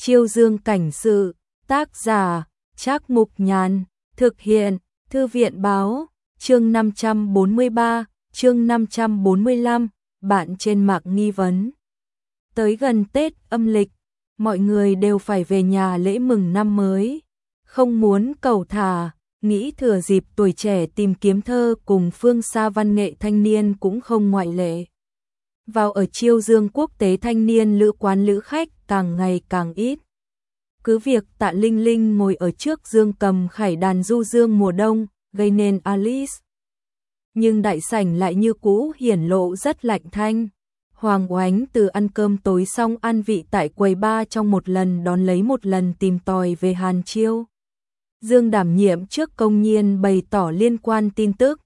Chiêu Dương cảnh sự, tác giả, Trác Mục Nhàn, thực hiện, Thư viện báo, chương 543, chương 545, bạn trên mạng nghi vấn. Tới gần Tết âm lịch, mọi người đều phải về nhà lễ mừng năm mới, không muốn cẩu thả, nghĩ thừa dịp tuổi trẻ tìm kiếm thơ cùng phương xa văn nghệ thanh niên cũng không ngoại lệ. Vào ở Chiêu Dương quốc tế thanh niên lữ quán lữ khách càng ngày càng ít. Cứ việc Tạ Linh Linh ngồi ở trước dương cầm khải đàn du dương mùa đông, gây nên Alice. Nhưng đại sảnh lại như cũ hiển lộ rất lạnh thanh. Hoàng Oánh từ ăn cơm tối xong ăn vị tại quầy bar trong một lần đón lấy một lần tìm tòi về Hàn Chiêu. Dương đảm nhiệm trước công nhiên bày tỏ liên quan tin tức.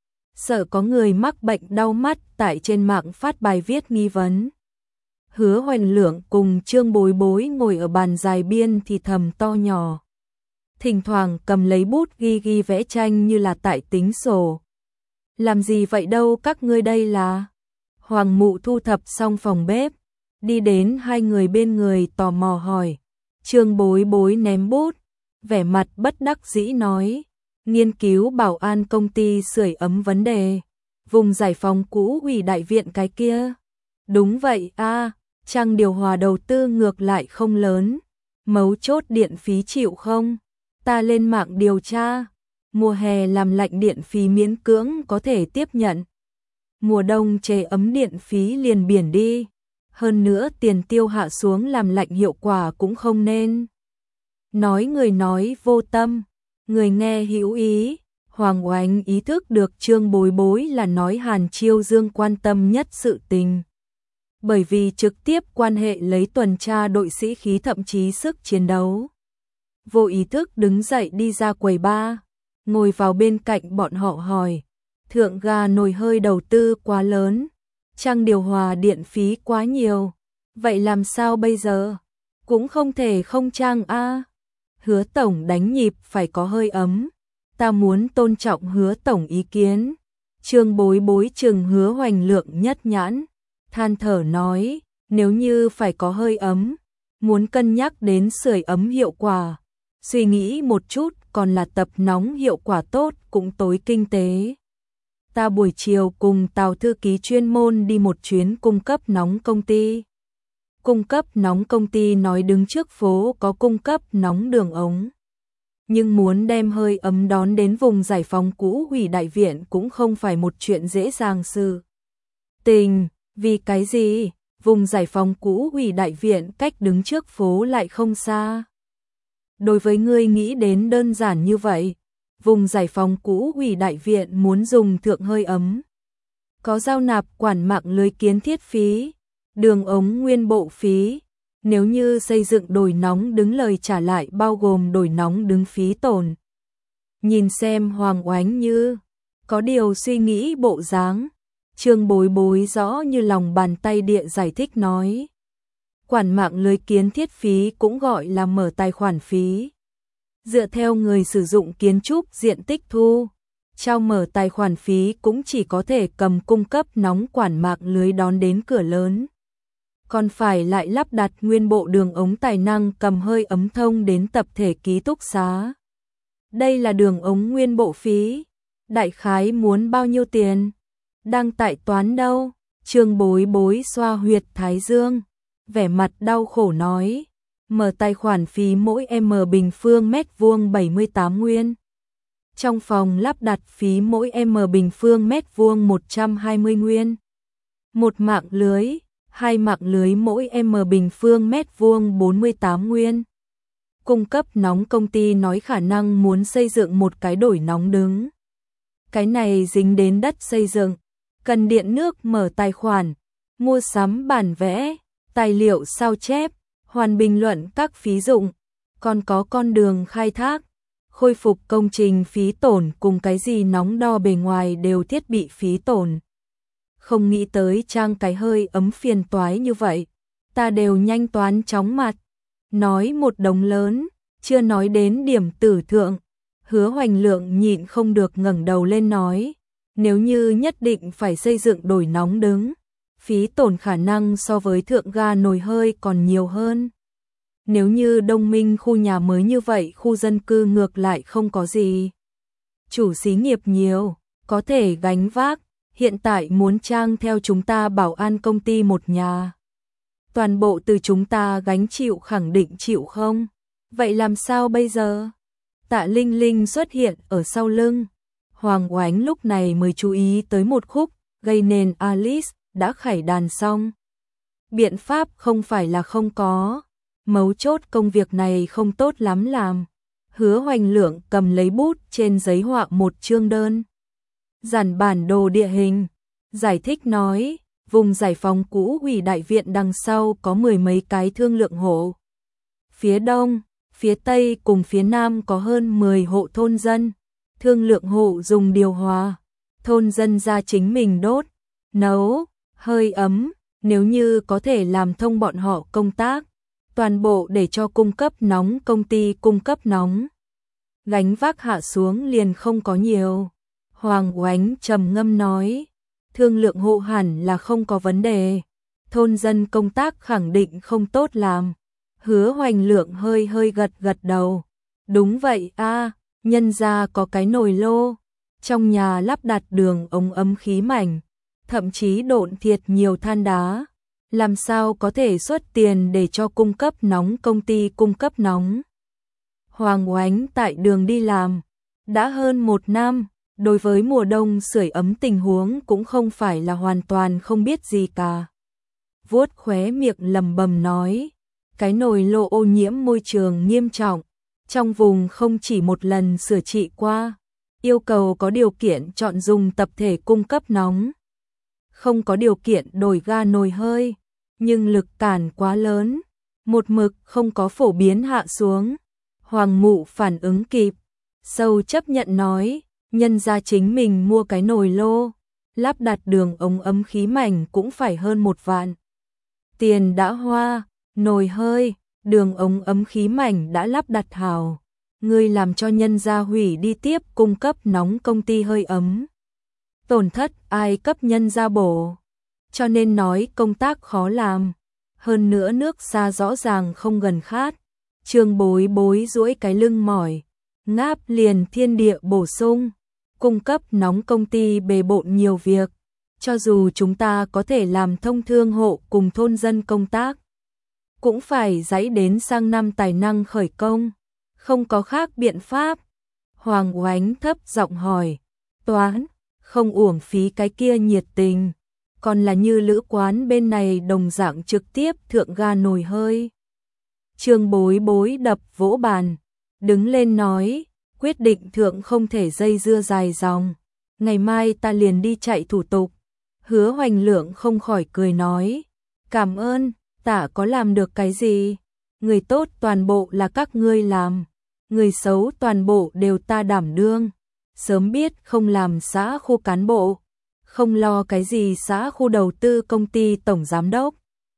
Sợ có người mắc bệnh đau mắt tại trên mạng phát bài viết nghi vấn. Hứa Hoành Lượng cùng Trương Bối Bối ngồi ở bàn dài biên thì thầm to nhỏ. Thỉnh thoảng cầm lấy bút ghi vẽ tranh như là tại tính sổ. Làm gì vậy đâu các ngươi đây là? Hoàng Mụ thu thập xong phòng bếp, đi đến hai người bên người tò mò hỏi. Trương Bối Bối ném bút, vẻ mặt bất đắc dĩ nói. Nghiên cứu bảo an công ty sưởi ấm vấn đề. Vùng giải phóng cũ ủy đại viện cái kia. Đúng vậy a, trang điều hòa đầu tư ngược lại không lớn. Mấu chốt điện phí chịu không? Ta lên mạng điều tra. Mùa hè làm lạnh điện phí miễn cưỡng có thể tiếp nhận. Mùa đông chế ấm điện phí liền biển đi. Hơn nữa tiền tiêu hạ xuống làm lạnh hiệu quả cũng không nên. Nói người nói vô tâm, người nghe hữu ý. Hoàng Oánh ý thức được Trương Bối Bối là nói Hàn Chiêu Dương quan tâm nhất sự tình. Bởi vì trực tiếp quan hệ lấy tuần tra đội sĩ khí thậm chí sức chiến đấu. Vô ý thức đứng dậy đi ra quầy bar, ngồi vào bên cạnh bọn họ hỏi. Thượng ga nồi hơi đầu tư quá lớn, trang điều hòa điện phí quá nhiều. Vậy làm sao bây giờ? Cũng không thể không trang a. Hứa tổng đánh nhịp phải có hơi ấm. Ta muốn tôn trọng Hứa tổng ý kiến. Trương Bối Bối chừng Hứa Hoành Lượng nhất nhãn, than thở nói, nếu như phải có hơi ấm, muốn cân nhắc đến sưởi ấm hiệu quả, suy nghĩ một chút còn là tập nóng hiệu quả tốt cũng tối kinh tế. Ta buổi chiều cùng Tào thư ký chuyên môn đi một chuyến cung cấp nóng công ty. Cung cấp nóng công ty nói đứng trước phố có cung cấp nóng đường ống. Nhưng muốn đem hơi ấm đón đến vùng giải phóng cũ ủy đại viện cũng không phải một chuyện dễ dàng sự tình. Vì cái gì? Vùng giải phóng cũ ủy đại viện cách đứng trước phố lại không xa. Đối với ngươi nghĩ đến đơn giản như vậy, vùng giải phóng cũ ủy đại viện muốn dùng thượng hơi ấm. Có giao nạp quản mạng lưới kiến thiết phí, đường ống nguyên bộ phí. Nếu như xây dựng đồi nóng đứng lời trả lại bao gồm đồi nóng đứng phí tổn. Nhìn xem Hoàng Oánh như có điều suy nghĩ bộ dáng. Trương Bối Bối rõ như lòng bàn tay địa giải thích nói. Quản mạng lưới kiến thiết phí cũng gọi là mở tài khoản phí. Dựa theo người sử dụng kiến trúc diện tích thu, trao mở tài khoản phí cũng chỉ có thể cầm cung cấp nóng quản mạng lưới đón đến cửa lớn. Còn phải lại lắp đặt nguyên bộ đường ống tài năng cầm hơi ấm thông đến tập thể ký túc xá. Đây là đường ống nguyên bộ phí. Đại khái muốn bao nhiêu tiền? Đang tại toán đâu? Trương Bối Bối xoa huyệt thái dương, vẻ mặt đau khổ nói. Mở tài khoản phí mỗi m bình phương mét vuông 78 nguyên. Trong phòng lắp đặt phí mỗi m bình phương mét vuông 120 nguyên. Một mạng lưới, hai mạng lưới mỗi m bình phương mét vuông 48 nguyên. Cung cấp nóng công ty nói khả năng muốn xây dựng một cái đồi nóng đứng. Cái này dính đến đất xây dựng, cần điện nước mở tài khoản, mua sắm bản vẽ, tài liệu sao chép, hoàn bình luận các phí dụng, còn có con đường khai thác, khôi phục công trình phí tổn cùng cái gì nóng đo bề ngoài đều thiết bị phí tổn. Không nghĩ tới trang cái hơi ấm phiền toái như vậy, ta đều nhanh toán chóng mặt. Nói một đống lớn, chưa nói đến điểm tử thượng. Hứa Hoành Lượng nhịn không được ngẩng đầu lên nói, nếu như nhất định phải xây dựng đồi nóng đứng, phí tổn khả năng so với thượng ga nồi hơi còn nhiều hơn. Nếu như Đông Minh khu nhà mới như vậy, khu dân cư ngược lại không có gì. Chủ xí nghiệp nhiều, có thể gánh vác, hiện tại muốn trang theo chúng ta bảo an công ty một nhà. Toàn bộ từ chúng ta gánh chịu, khẳng định chịu không? Vậy làm sao bây giờ? Tạ Linh Linh xuất hiện ở sau lưng. Hoàng Oánh lúc này mới chú ý tới một khúc, gây nên Alice đã khải đàn xong. Biện pháp không phải là không có, mấu chốt công việc này không tốt lắm làm. Hứa Hoành Lượng cầm lấy bút trên giấy họa một chương đơn. Giản bản đồ địa hình, giải thích nói, vùng giải phóng cũ ủy đại viện đằng sau có 10 mấy cái thương lượng hộ. Phía đông, phía tây cùng phía nam có hơn 10 hộ thôn dân. Thương lượng hộ dùng điều hòa, thôn dân ra chính mình đốt, nấu, hơi ấm, nếu như có thể làm thông bọn họ công tác, toàn bộ để cho cung cấp nóng công ty cung cấp nóng. Gánh vác hạ xuống liền không có nhiều. Hoàng Oánh trầm ngâm nói, thương lượng hộ hẳn là không có vấn đề, thôn dân công tác khẳng định không tốt làm. Hứa Hoành Lượng hơi gật gật đầu, đúng vậy a, nhân gia có cái nồi lô, trong nhà lắp đặt đường ống ấm khí mảnh, thậm chí độn thiệt nhiều than đá, làm sao có thể xuất tiền để cho cung cấp nóng công ty cung cấp nóng. Hoàng Oánh tại đường đi làm, đã hơn 1 năm, đối với mùa đông sưởi ấm tình huống cũng không phải là hoàn toàn không biết gì cả. Vuốt khóe miệng lầm bầm nói, cái nồi lô ô nhiễm môi trường nghiêm trọng, trong vùng không chỉ một lần sửa trị qua, yêu cầu có điều kiện chọn dùng tập thể cung cấp nóng. Không có điều kiện đổi ga nồi hơi, nhưng lực cản quá lớn, một mực không có phổ biến hạ xuống. Hoàng Mụ phản ứng kịp, sâu chấp nhận nói, nhân ra chính mình mua cái nồi lô, lắp đặt đường ống ấm khí mảnh cũng phải hơn 1 vạn. Tiền đã hoa, nồi hơi, đường ống ấm khí mảnh đã lắp đặt hào, ngươi làm cho nhân gia hủy đi tiếp cung cấp nóng công ty hơi ấm. Tổn thất ai cấp nhân gia bổ, cho nên nói công tác khó làm, hơn nữa nước xa rõ ràng không gần khát. Trương Bối Bối duỗi cái lưng mỏi, ngáp liền thiên địa bổ sung, cung cấp nóng công ty bề bộn nhiều việc, cho dù chúng ta có thể làm thông thương hộ cùng thôn dân công tác, cũng phải dãy đến sang năm tài năng khởi công, không có khác biện pháp. Hoàng Oánh thấp giọng hỏi, Toán, không uổng phí cái kia nhiệt tình, còn là như lữ quán bên này đồng dạng trực tiếp thượng ga nồi hơi. Trương Bối Bối đập vỗ bàn, đứng lên nói, quyết định thượng không thể dây dưa dài dòng, ngày mai ta liền đi chạy thủ tục. Hứa Hoành Lượng không khỏi cười nói, cảm ơn, ta có làm được cái gì, người tốt toàn bộ là các ngươi làm, người xấu toàn bộ đều ta đảm đương, sớm biết không làm xã khu cán bộ, không lo cái gì xã khu đầu tư công ty tổng giám đốc.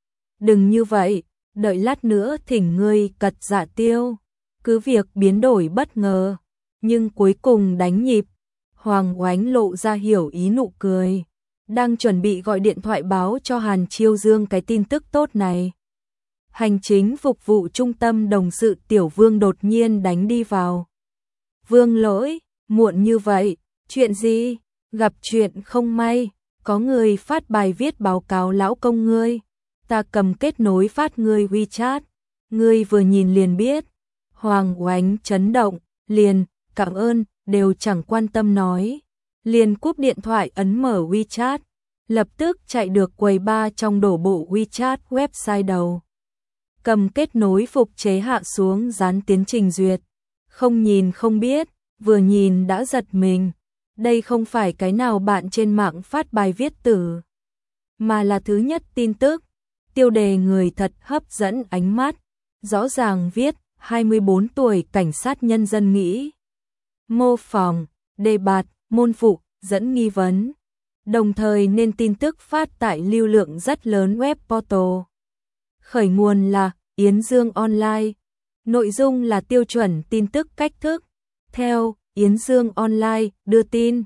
Đừng như vậy, đợi lát nữa thỉnh ngươi cật dạ tiêu, cứ việc biến đổi bất ngờ, nhưng cuối cùng đánh nhịp. Hoàng Oánh lộ ra hiểu ý nụ cười, đang chuẩn bị gọi điện thoại báo cho Hàn Chiêu Dương cái tin tức tốt này. Hành chính phục vụ trung tâm đồng sự Tiểu Vương đột nhiên đánh đi vào. Vương Lỗi, muộn như vậy, chuyện gì? Gặp chuyện không may, có người phát bài viết báo cáo lão công ngươi, ta cầm kết nối phát ngươi WeChat, ngươi vừa nhìn liền biết. Hoàng Oánh chấn động, liền, cảm ơn, đều chẳng quan tâm nói, liền cúp điện thoại ấn mở WeChat, lập tức chạy được quầy ba trong đổ bộ WeChat website đầu. Cầm kết nối phục chế hạ xuống dán tiến trình duyệt, không nhìn không biết, vừa nhìn đã giật mình, đây không phải cái nào bạn trên mạng phát bài viết tử, mà là thứ nhất tin tức, tiêu đề người thật hấp dẫn ánh mắt, rõ ràng viết 24 tuổi cảnh sát nhân dân nghĩ. Mô phỏng, đề bạt, môn phụ, dẫn nghi vấn. Đồng thời nên tin tức phát tại lưu lượng rất lớn web portal. Khởi nguồn là Yến Dương Online. Nội dung là tiêu chuẩn tin tức cách thức. Theo Yến Dương Online đưa tin,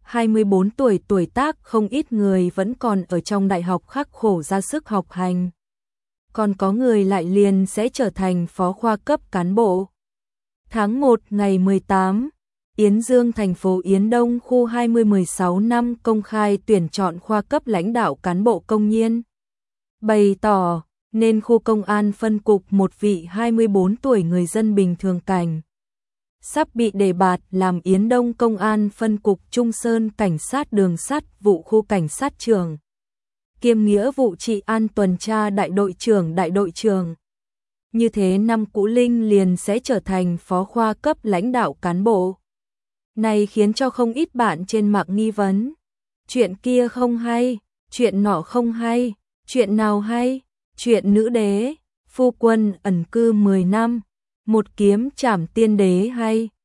24 tuổi tác không ít người vẫn còn ở trong đại học khắc khổ ra sức học hành. còn có người lại liền sẽ trở thành phó khoa cấp cán bộ. Tháng 1 ngày 18, Yến Dương thành phố Yến Đông khu 2016 năm công khai tuyển chọn khoa cấp lãnh đạo cán bộ công nhân. Bày tỏ nên khu công an phân cục một vị 24 tuổi người dân bình thường cảnh. Sắp bị đề bạt làm Yến Đông công an phân cục Trung Sơn cảnh sát đường sắt vụ khu cảnh sát trưởng. Kiêm nghĩa vụ trị an tuần tra đại đội trưởng. Như thế năm Cũ Linh liền sẽ trở thành phó khoa cấp lãnh đạo cán bộ. Này khiến cho không ít bạn trên mạng nghi vấn. Chuyện kia không hay, chuyện nọ không hay, chuyện nào hay, chuyện nữ đế, phu quân ẩn cư 10 năm, một kiếm trảm tiên đế hay.